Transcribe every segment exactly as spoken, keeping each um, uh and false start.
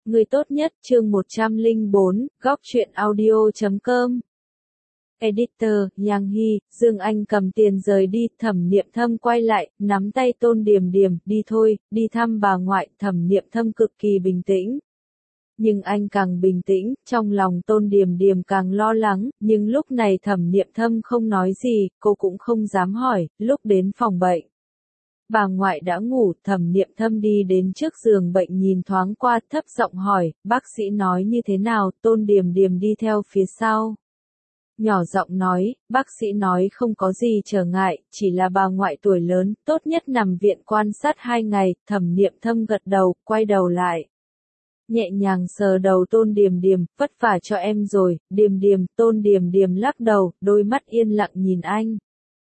Người tốt nhất, chương một trăm lẻ bốn, góc truyện audio chấm com. Editor, Yang Hy, Dương Anh cầm tiền rời đi, Thẩm Niệm Thâm quay lại, nắm tay Tôn Điềm Điềm, đi thôi, đi thăm bà ngoại, Thẩm Niệm Thâm cực kỳ bình tĩnh. Nhưng anh càng bình tĩnh, trong lòng Tôn Điềm Điềm càng lo lắng, nhưng lúc này Thẩm Niệm Thâm không nói gì, cô cũng không dám hỏi, lúc đến phòng bệnh. Bà ngoại đã ngủ, Thẩm Niệm Thâm đi đến trước giường bệnh nhìn thoáng qua, thấp giọng hỏi, bác sĩ nói như thế nào, Tôn Điềm Điềm đi theo phía sau. Nhỏ giọng nói, bác sĩ nói không có gì trở ngại, chỉ là bà ngoại tuổi lớn, tốt nhất nằm viện quan sát hai ngày, Thẩm Niệm Thâm gật đầu, quay đầu lại. Nhẹ nhàng sờ đầu Tôn Điềm Điềm, vất vả cho em rồi, Điềm Điềm, Tôn Điềm Điềm lắc đầu, đôi mắt yên lặng nhìn anh.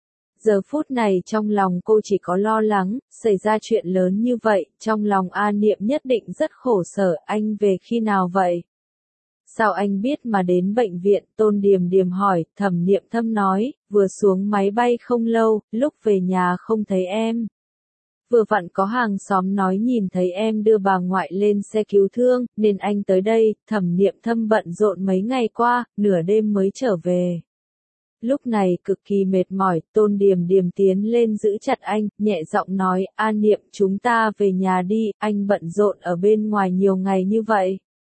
Giờ phút này trong lòng cô chỉ có lo lắng, xảy ra chuyện lớn như vậy, trong lòng A Niệm nhất định rất khổ sở, anh về khi nào vậy? Sao anh biết mà đến bệnh viện, Tôn Điềm Điềm hỏi, Thẩm Niệm Thâm nói, vừa xuống máy bay không lâu, lúc về nhà không thấy em. Vừa vặn có hàng xóm nói nhìn thấy em đưa bà ngoại lên xe cứu thương, nên anh tới đây, Thẩm Niệm Thâm bận rộn mấy ngày qua, nửa đêm mới trở về. Lúc này cực kỳ mệt mỏi, Tôn Điềm Điềm tiến lên giữ chặt anh, nhẹ giọng nói, A Niệm chúng ta về nhà đi, anh bận rộn ở bên ngoài nhiều ngày như vậy.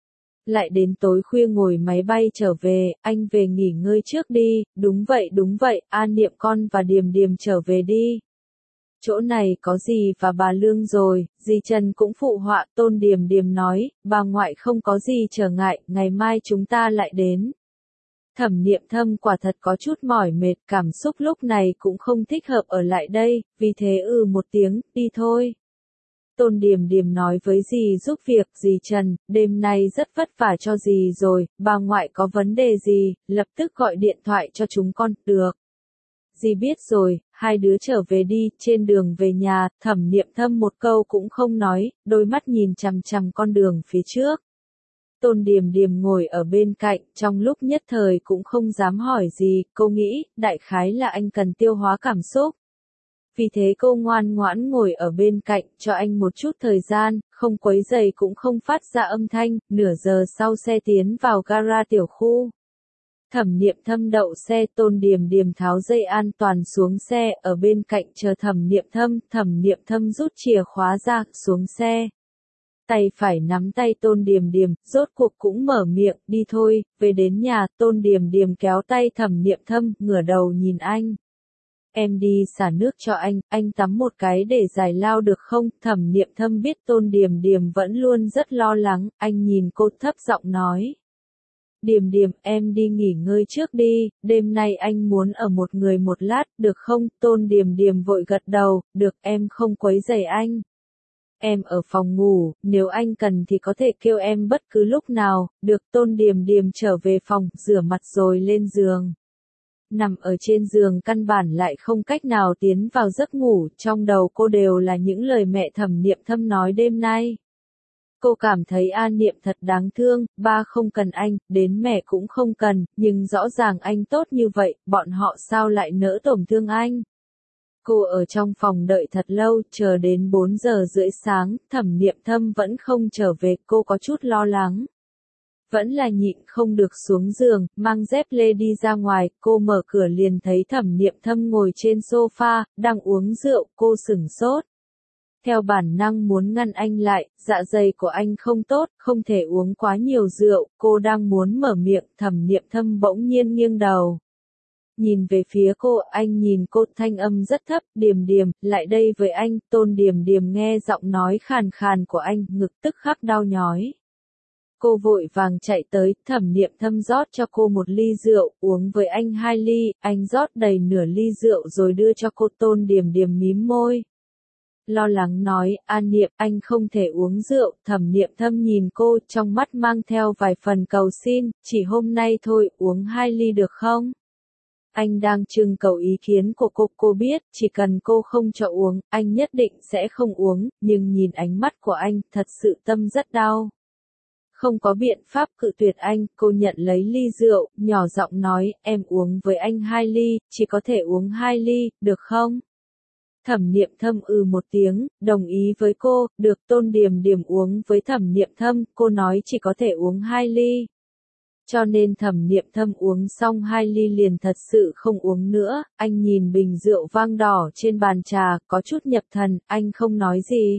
Lại đến tối khuya ngồi máy bay trở về, anh về nghỉ ngơi trước đi, đúng vậy đúng vậy, A Niệm con và Điềm Điềm trở về đi. Chỗ này có dì và bà Lương rồi, dì Trần cũng phụ họa, Tôn Điềm Điềm nói, bà ngoại không có gì trở ngại, ngày mai chúng ta lại đến. Thẩm Niệm Thâm quả thật có chút mỏi mệt, cảm xúc lúc này cũng không thích hợp ở lại đây, vì thế ừ một tiếng, đi thôi. Tôn Điềm Điềm nói với dì giúp việc, dì Trần, đêm nay rất vất vả cho dì rồi, bà ngoại có vấn đề gì, lập tức gọi điện thoại cho chúng con, được. Dì biết rồi, hai đứa trở về đi, trên đường về nhà, Thẩm Niệm Thâm một câu cũng không nói, đôi mắt nhìn chằm chằm con đường phía trước. Tôn Điềm Điềm ngồi ở bên cạnh, trong lúc nhất thời cũng không dám hỏi gì, cô nghĩ, đại khái là anh cần tiêu hóa cảm xúc. Vì thế cô ngoan ngoãn ngồi ở bên cạnh, cho anh một chút thời gian, không quấy rầy cũng không phát ra âm thanh, nửa giờ sau xe tiến vào gara tiểu khu. Thẩm Niệm Thâm đậu xe, Tôn Điềm Điềm tháo dây an toàn xuống xe, ở bên cạnh chờ Thẩm Niệm Thâm, Thẩm Niệm Thâm rút chìa khóa ra, xuống xe. Tay phải nắm tay Tôn Điềm Điềm, rốt cuộc cũng mở miệng, đi thôi, về đến nhà, Tôn Điềm Điềm kéo tay Thẩm Niệm Thâm, ngửa đầu nhìn anh. Em đi xả nước cho anh, anh tắm một cái để giải lao được không? Thẩm Niệm Thâm biết Tôn Điềm Điềm vẫn luôn rất lo lắng, anh nhìn cô thấp giọng nói. Điềm Điềm, em đi nghỉ ngơi trước đi, đêm nay anh muốn ở một người một lát, được không? Tôn Điềm Điềm vội gật đầu, được, em không quấy rầy anh. Em ở phòng ngủ, nếu anh cần thì có thể kêu em bất cứ lúc nào, được. Tôn Điềm Điềm trở về phòng, rửa mặt rồi lên giường. Nằm ở trên giường căn bản lại không cách nào tiến vào giấc ngủ, trong đầu cô đều là những lời mẹ Thẩm Niệm Thâm nói đêm nay. Cô cảm thấy A Niệm thật đáng thương, ba không cần anh, đến mẹ cũng không cần, nhưng rõ ràng anh tốt như vậy, bọn họ sao lại nỡ tổn thương anh. Cô ở trong phòng đợi thật lâu, chờ đến bốn giờ rưỡi sáng, Thẩm Niệm Thâm vẫn không trở về, cô có chút lo lắng. Vẫn là nhịn không được xuống giường, mang dép lê đi ra ngoài, cô mở cửa liền thấy Thẩm Niệm Thâm ngồi trên sofa, đang uống rượu, cô sửng sốt. Theo bản năng muốn ngăn anh lại, dạ dày của anh không tốt, không thể uống quá nhiều rượu, cô đang muốn mở miệng, Thẩm Niệm Thâm bỗng nhiên nghiêng đầu. Nhìn về phía cô, anh nhìn cô, thanh âm rất thấp, Điềm Điềm, lại đây với anh. Tôn Điềm Điềm nghe giọng nói khàn khàn của anh, ngực tức khắc đau nhói. Cô vội vàng chạy tới, Thẩm Niệm Thâm rót cho cô một ly rượu, uống với anh hai ly, anh rót đầy nửa ly rượu rồi đưa cho cô. Tôn Điềm Điềm mím môi. Lo lắng nói, A Niệm, anh không thể uống rượu. Thẩm Niệm Thâm nhìn cô, trong mắt mang theo vài phần cầu xin, chỉ hôm nay thôi, uống hai ly được không? Anh đang trưng cầu ý kiến của cô, cô biết, chỉ cần cô không cho uống, anh nhất định sẽ không uống, nhưng nhìn ánh mắt của anh, thật sự tâm rất đau. Không có biện pháp cự tuyệt anh, cô nhận lấy ly rượu, nhỏ giọng nói, em uống với anh hai ly, chỉ có thể uống hai ly, được không? Thẩm Niệm Thâm ừ một tiếng, đồng ý với cô, được. Tôn Điềm Điềm uống với Thẩm Niệm Thâm, cô nói chỉ có thể uống hai ly. Cho nên Thẩm Niệm Thâm uống xong hai ly liền thật sự không uống nữa, anh nhìn bình rượu vang đỏ trên bàn trà, có chút nhập thần, anh không nói gì.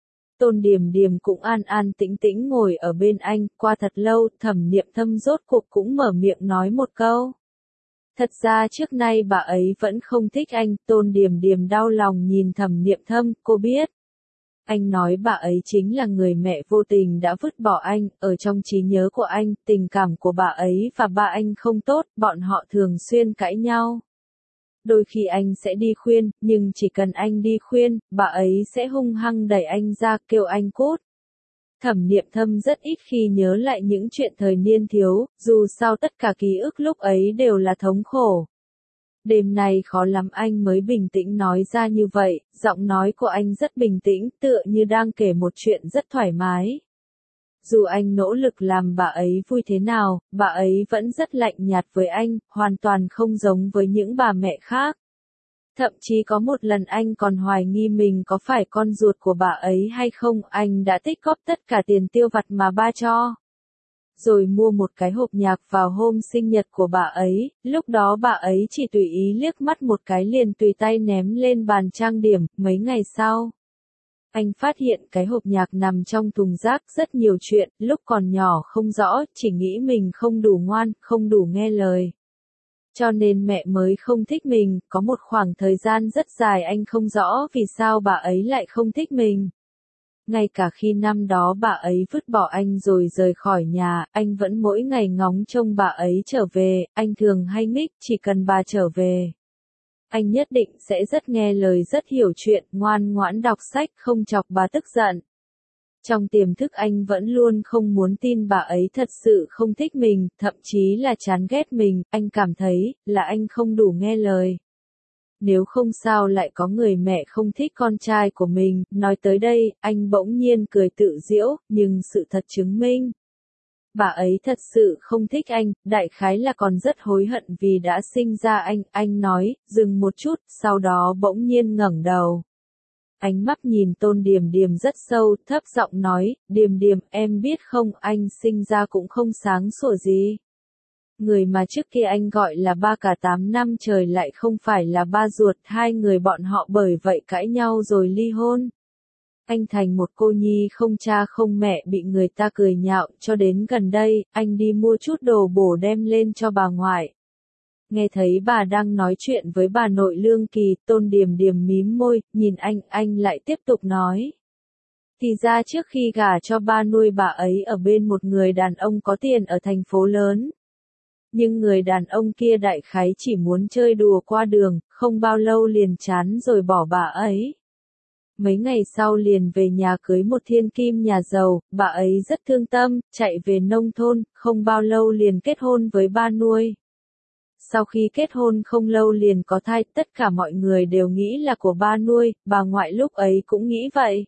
Tôn Điềm Điềm cũng an an tĩnh tĩnh ngồi ở bên anh, qua thật lâu, Thẩm Niệm Thâm rốt cuộc cũng mở miệng nói một câu. Thật ra trước nay bà ấy vẫn không thích anh, Tôn Điềm Điềm đau lòng nhìn Thẩm Niệm Thâm, cô biết. Anh nói bà ấy chính là người mẹ vô tình đã vứt bỏ anh, ở trong trí nhớ của anh, tình cảm của bà ấy và ba anh không tốt, bọn họ thường xuyên cãi nhau. Đôi khi anh sẽ đi khuyên, nhưng chỉ cần anh đi khuyên, bà ấy sẽ hung hăng đẩy anh ra, kêu anh cút. Thẩm Niệm Thâm rất ít khi nhớ lại những chuyện thời niên thiếu, dù sao tất cả ký ức lúc ấy đều là thống khổ. Đêm nay khó lắm anh mới bình tĩnh nói ra như vậy, giọng nói của anh rất bình tĩnh, tựa như đang kể một chuyện rất thoải mái. Dù anh nỗ lực làm bà ấy vui thế nào, bà ấy vẫn rất lạnh nhạt với anh, hoàn toàn không giống với những bà mẹ khác. Thậm chí có một lần anh còn hoài nghi mình có phải con ruột của bà ấy hay không, anh đã tích góp tất cả tiền tiêu vặt mà ba cho. Rồi mua một cái hộp nhạc vào hôm sinh nhật của bà ấy, lúc đó bà ấy chỉ tùy ý liếc mắt một cái liền tùy tay ném lên bàn trang điểm, mấy ngày sau. Anh phát hiện cái hộp nhạc nằm trong thùng rác rất nhiều chuyện, lúc còn nhỏ không rõ, chỉ nghĩ mình không đủ ngoan, không đủ nghe lời. Cho nên mẹ mới không thích mình, có một khoảng thời gian rất dài anh không rõ vì sao bà ấy lại không thích mình. Ngay cả khi năm đó bà ấy vứt bỏ anh rồi rời khỏi nhà, anh vẫn mỗi ngày ngóng trông bà ấy trở về, anh thường hay nghịch, chỉ cần bà trở về. Anh nhất định sẽ rất nghe lời, rất hiểu chuyện, ngoan ngoãn đọc sách, không chọc bà tức giận. Trong tiềm thức anh vẫn luôn không muốn tin bà ấy thật sự không thích mình, thậm chí là chán ghét mình, anh cảm thấy là anh không đủ nghe lời. Nếu không sao lại có người mẹ không thích con trai của mình, nói tới đây, anh bỗng nhiên cười tự giễu, nhưng sự thật chứng minh. Bà ấy thật sự không thích anh, đại khái là còn rất hối hận vì đã sinh ra anh, anh nói, dừng một chút, sau đó bỗng nhiên ngẩng đầu. Ánh mắt nhìn Tôn Điềm Điềm rất sâu, thấp giọng nói, Điềm Điềm, em biết không, anh sinh ra cũng không sáng sủa gì. Người mà trước kia anh gọi là ba cả tám năm trời lại không phải là ba ruột, hai người bọn họ bởi vậy cãi nhau rồi ly hôn. Anh thành một cô nhi không cha không mẹ bị người ta cười nhạo, cho đến gần đây, anh đi mua chút đồ bổ đem lên cho bà ngoại. Nghe thấy bà đang nói chuyện với bà nội Lương Kỳ, Tôn Điềm Điềm mím môi, nhìn anh, anh lại tiếp tục nói. Thì ra trước khi gả cho ba nuôi bà ấy ở bên một người đàn ông có tiền ở thành phố lớn. Nhưng người đàn ông kia đại khái chỉ muốn chơi đùa qua đường, không bao lâu liền chán rồi bỏ bà ấy. Mấy ngày sau liền về nhà cưới một thiên kim nhà giàu, bà ấy rất thương tâm, chạy về nông thôn, không bao lâu liền kết hôn với ba nuôi. Sau khi kết hôn không lâu liền có thai, tất cả mọi người đều nghĩ là của ba nuôi, bà ngoại lúc ấy cũng nghĩ vậy.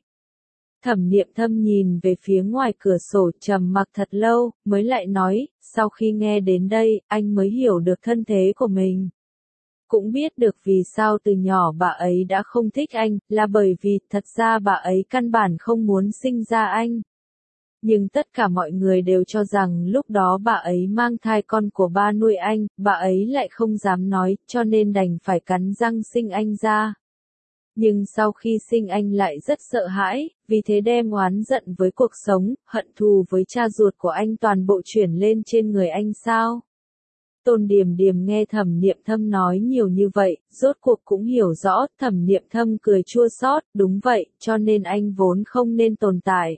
Thẩm Niệm Thâm nhìn về phía ngoài cửa sổ trầm mặc thật lâu, mới lại nói, sau khi nghe đến đây, anh mới hiểu được thân thế của mình. Cũng biết được vì sao từ nhỏ bà ấy đã không thích anh, là bởi vì thật ra bà ấy căn bản không muốn sinh ra anh. Nhưng tất cả mọi người đều cho rằng lúc đó bà ấy mang thai con của ba nuôi anh, bà ấy lại không dám nói, cho nên đành phải cắn răng sinh anh ra. Nhưng sau khi sinh anh lại rất sợ hãi, vì thế đem oán giận với cuộc sống, hận thù với cha ruột của anh toàn bộ chuyển lên trên người anh sao. Tôn Điềm Điềm nghe Thẩm Niệm Thâm nói nhiều như vậy, rốt cuộc cũng hiểu rõ, Thẩm Niệm Thâm cười chua xót, đúng vậy, cho nên anh vốn không nên tồn tại.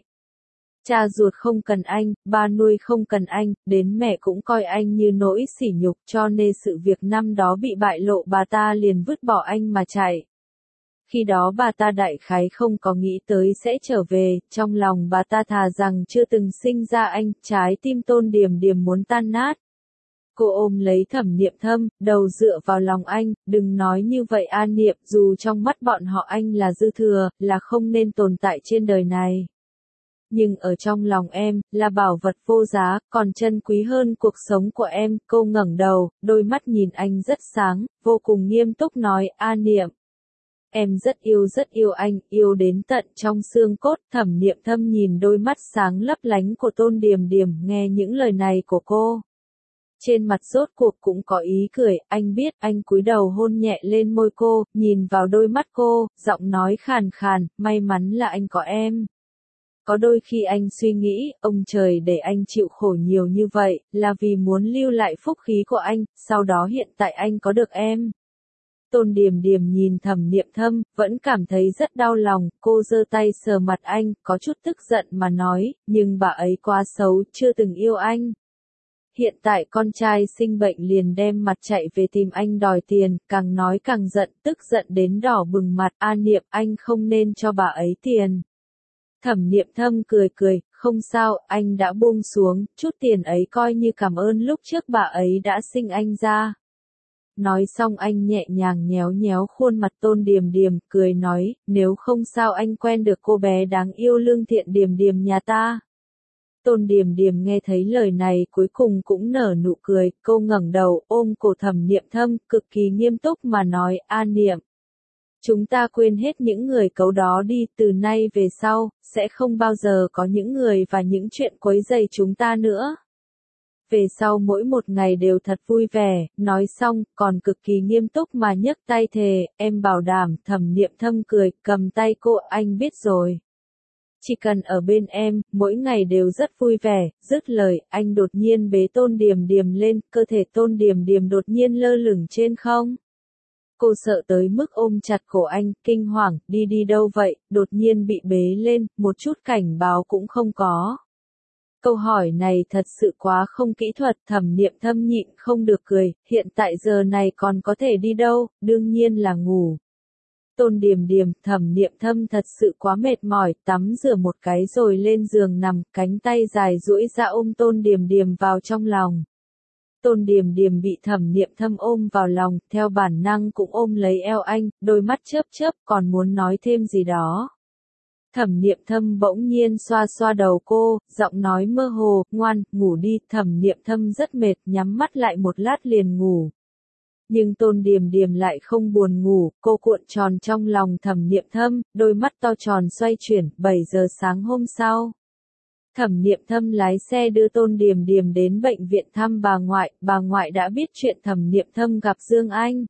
Cha ruột không cần anh, ba nuôi không cần anh, đến mẹ cũng coi anh như nỗi sỉ nhục, cho nên sự việc năm đó bị bại lộ bà ta liền vứt bỏ anh mà chạy. Khi đó bà ta đại khái không có nghĩ tới sẽ trở về, trong lòng bà ta thà rằng chưa từng sinh ra anh, trái tim Tôn Điềm Điềm muốn tan nát. Cô ôm lấy Thẩm Niệm Thâm, đầu dựa vào lòng anh, đừng nói như vậy A Niệm, dù trong mắt bọn họ anh là dư thừa, là không nên tồn tại trên đời này. Nhưng ở trong lòng em, là bảo vật vô giá, còn chân quý hơn cuộc sống của em, cô ngẩng đầu, đôi mắt nhìn anh rất sáng, vô cùng nghiêm túc nói, A Niệm. Em rất yêu rất yêu anh, yêu đến tận trong xương cốt. Thẩm Niệm Thâm nhìn đôi mắt sáng lấp lánh của Tôn Điềm Điềm, nghe những lời này của cô. Trên mặt rốt cuộc cũng có ý cười, anh biết, anh cúi đầu hôn nhẹ lên môi cô, nhìn vào đôi mắt cô, giọng nói khàn khàn, may mắn là anh có em. Có đôi khi anh suy nghĩ, ông trời để anh chịu khổ nhiều như vậy, là vì muốn lưu lại phúc khí của anh, sau đó hiện tại anh có được em. Tôn Điềm Điềm nhìn Thẩm Niệm Thâm, vẫn cảm thấy rất đau lòng, cô giơ tay sờ mặt anh, có chút tức giận mà nói, nhưng bà ấy quá xấu, chưa từng yêu anh. Hiện tại con trai sinh bệnh liền đem mặt chạy về tìm anh đòi tiền, càng nói càng giận, tức giận đến đỏ bừng mặt, A Niệm, anh không nên cho bà ấy tiền. Thẩm Niệm Thâm cười cười, không sao, anh đã buông xuống, chút tiền ấy coi như cảm ơn lúc trước bà ấy đã sinh anh ra. Nói xong anh nhẹ nhàng nhéo nhéo khuôn mặt Tôn Điềm Điềm, cười nói, nếu không sao anh quen được cô bé đáng yêu lương thiện Điềm Điềm nhà ta. Tôn Điềm Điềm nghe thấy lời này cuối cùng cũng nở nụ cười, cô ngẩng đầu ôm cổ Thẩm Niệm Thâm, cực kỳ nghiêm túc mà nói, A Niệm. Chúng ta quên hết những người cấu đó đi, từ nay về sau, sẽ không bao giờ có những người và những chuyện quấy rầy chúng ta nữa. Về sau mỗi một ngày đều thật vui vẻ, nói xong, còn cực kỳ nghiêm túc mà nhấc tay thề, em bảo đảm. Thẩm Niệm Thâm cười, cầm tay cô, anh biết rồi. Chỉ cần ở bên em, mỗi ngày đều rất vui vẻ. Dứt lời, anh đột nhiên bế Tôn Điềm Điềm lên, cơ thể Tôn Điềm Điềm đột nhiên lơ lửng trên không. Cô sợ tới mức ôm chặt cổ anh, kinh hoàng, đi đi đâu vậy, đột nhiên bị bế lên, một chút cảnh báo cũng không có. Câu hỏi này thật sự quá không kỹ thuật, Thẩm Niệm Thâm nhịn không được cười, hiện tại giờ này còn có thể đi đâu, đương nhiên là ngủ. Tôn Điềm Điềm, Thẩm Niệm Thâm thật sự quá mệt mỏi, tắm rửa một cái rồi lên giường nằm, cánh tay dài duỗi ra ôm Tôn Điềm Điềm vào trong lòng. Tôn Điềm Điềm bị Thẩm Niệm Thâm ôm vào lòng, theo bản năng cũng ôm lấy eo anh, đôi mắt chớp chớp còn muốn nói thêm gì đó. Thẩm Niệm Thâm bỗng nhiên xoa xoa đầu cô, giọng nói mơ hồ, ngoan, ngủ đi. Thẩm Niệm Thâm rất mệt, nhắm mắt lại một lát liền ngủ. Nhưng Tôn Điềm Điềm lại không buồn ngủ, cô cuộn tròn trong lòng Thẩm Niệm Thâm, đôi mắt to tròn xoay chuyển. Bảy giờ sáng hôm sau, Thẩm Niệm Thâm lái xe đưa Tôn Điềm Điềm đến bệnh viện thăm bà ngoại, bà ngoại đã biết chuyện Thẩm Niệm Thâm gặp Dương Anh.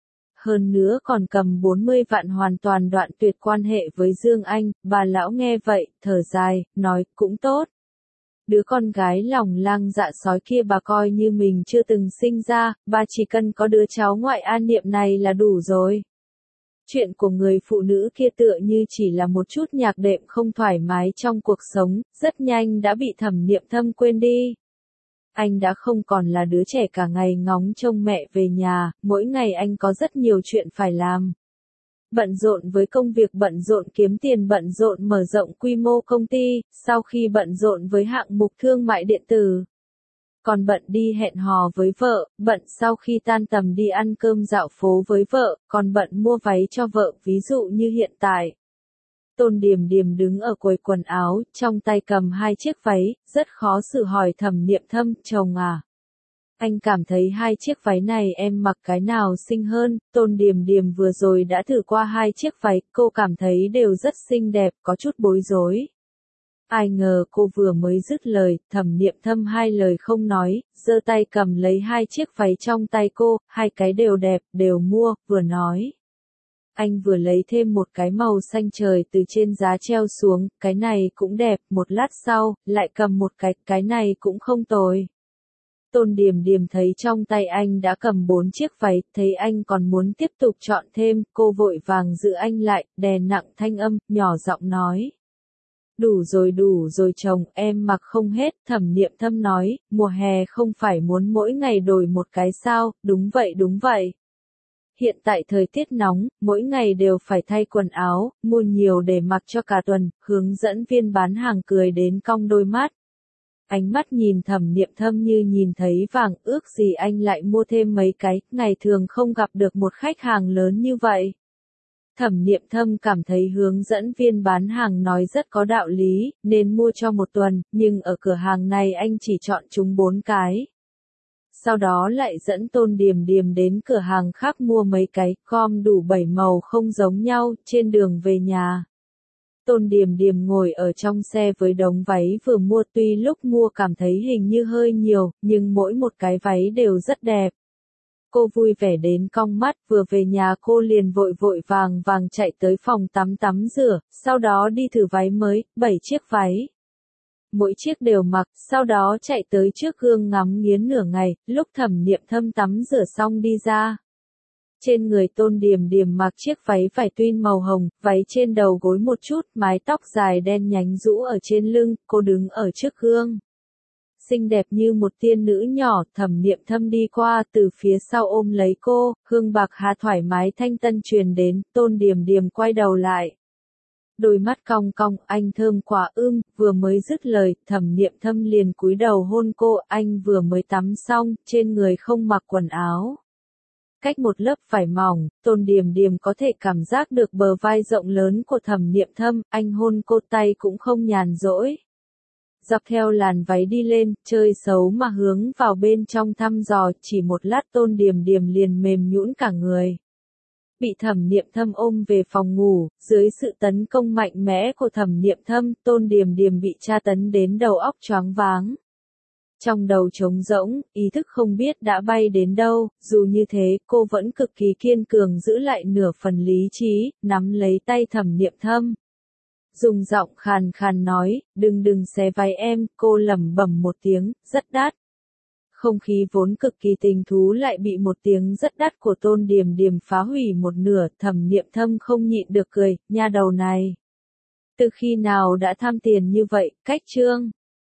Hơn nữa còn cầm bốn mươi vạn hoàn toàn đoạn tuyệt quan hệ với Dương Anh, bà lão nghe vậy, thở dài, nói, cũng tốt. Đứa con gái lòng lang dạ sói kia bà coi như mình chưa từng sinh ra, bà chỉ cần có đứa cháu ngoại A Niệm này là đủ rồi. Chuyện của người phụ nữ kia tựa như chỉ là một chút nhạc đệm không thoải mái trong cuộc sống, rất nhanh đã bị Thẩm Niệm Thâm quên đi. Anh đã không còn là đứa trẻ cả ngày ngóng trông mẹ về nhà, mỗi ngày anh có rất nhiều chuyện phải làm. Bận rộn với công việc, bận rộn kiếm tiền, bận rộn mở rộng quy mô công ty, sau khi bận rộn với hạng mục thương mại điện tử. Còn bận đi hẹn hò với vợ, bận sau khi tan tầm đi ăn cơm dạo phố với vợ, còn bận mua váy cho vợ, ví dụ như hiện tại. Tôn Điềm Điềm đứng ở quầy quần áo, trong tay cầm hai chiếc váy, rất khó xử hỏi Thẩm Niệm Thâm, chồng à. Anh cảm thấy hai chiếc váy này em mặc cái nào xinh hơn. Tôn Điềm Điềm vừa rồi đã thử qua hai chiếc váy, cô cảm thấy đều rất xinh đẹp, có chút bối rối. Ai ngờ cô vừa mới dứt lời, Thẩm Niệm Thâm hai lời không nói, giơ tay cầm lấy hai chiếc váy trong tay cô, hai cái đều đẹp, đều mua, vừa nói. Anh vừa lấy thêm một cái màu xanh trời từ trên giá treo xuống, cái này cũng đẹp, một lát sau, lại cầm một cái, cái này cũng không tồi. Tôn Điềm Điềm thấy trong tay anh đã cầm bốn chiếc váy, thấy anh còn muốn tiếp tục chọn thêm, cô vội vàng giữ anh lại, đè nặng thanh âm, nhỏ giọng nói. Đủ rồi đủ rồi chồng, em mặc không hết. Thẩm Niệm Thâm nói, mùa hè không phải muốn mỗi ngày đổi một cái sao, đúng vậy đúng vậy. Hiện tại thời tiết nóng, mỗi ngày đều phải thay quần áo, mua nhiều để mặc cho cả tuần, hướng dẫn viên bán hàng cười đến cong đôi mắt. Ánh mắt nhìn Thẩm Niệm Thâm như nhìn thấy vàng, ước gì anh lại mua thêm mấy cái, ngày thường không gặp được một khách hàng lớn như vậy. Thẩm Niệm Thâm cảm thấy hướng dẫn viên bán hàng nói rất có đạo lý, nên mua cho một tuần, nhưng ở cửa hàng này anh chỉ chọn chúng bốn cái. sau đó lại dẫn Tôn Điềm Điềm đến cửa hàng khác mua mấy cái gom đủ bảy màu không giống nhau, trên đường về nhà. Tôn Điềm Điềm ngồi ở trong xe với đống váy vừa mua, tuy lúc mua cảm thấy hình như hơi nhiều, nhưng mỗi một cái váy đều rất đẹp. Cô vui vẻ đến cong mắt, vừa về nhà cô liền vội vội vàng vàng chạy tới phòng tắm tắm rửa, sau đó đi thử váy mới, bảy chiếc váy. Mỗi chiếc đều mặc, sau đó chạy tới trước gương ngắm nghiến nửa ngày, lúc Thẩm Niệm Thâm tắm rửa xong đi ra. Trên người Tôn Điềm Điềm mặc chiếc váy vải twin màu hồng, váy trên đầu gối một chút, mái tóc dài đen nhánh rũ ở trên lưng, cô đứng ở trước gương. Xinh đẹp như một tiên nữ nhỏ, Thẩm Niệm Thâm đi qua từ phía sau ôm lấy cô, hương bạc hà thoải mái thanh tân truyền đến, Tôn Điềm Điềm quay đầu lại. Đôi mắt cong cong, anh thơm quá ưm, vừa mới dứt lời, Thẩm Niệm Thâm liền cúi đầu hôn cô, anh vừa mới tắm xong, trên người không mặc quần áo. Cách một lớp vải mỏng, Tôn Điềm Điềm có thể cảm giác được bờ vai rộng lớn của Thẩm Niệm Thâm, anh hôn cô tay cũng không nhàn rỗi. Dọc theo làn váy đi lên, chơi xấu mà hướng vào bên trong thăm dò, chỉ một lát Tôn Điềm Điềm liền mềm nhũn cả người. Bị Thẩm Niệm Thâm ôm về phòng ngủ, dưới sự tấn công mạnh mẽ của Thẩm Niệm Thâm, Tôn Điềm Điềm bị tra tấn đến đầu óc choáng váng. Trong đầu trống rỗng, ý thức không biết đã bay đến đâu, dù như thế, cô vẫn cực kỳ kiên cường giữ lại nửa phần lý trí, nắm lấy tay Thẩm Niệm Thâm. Dùng giọng khàn khàn nói, đừng đừng xé váy em, cô lẩm bẩm một tiếng, rất đắt. Không khí vốn cực kỳ tình thú lại bị một tiếng rất đắt của Tôn Điềm Điềm phá hủy một nửa, Thẩm Niệm Thâm không nhịn được cười, nha đầu này. Từ khi nào đã tham tiền như vậy, cách trương.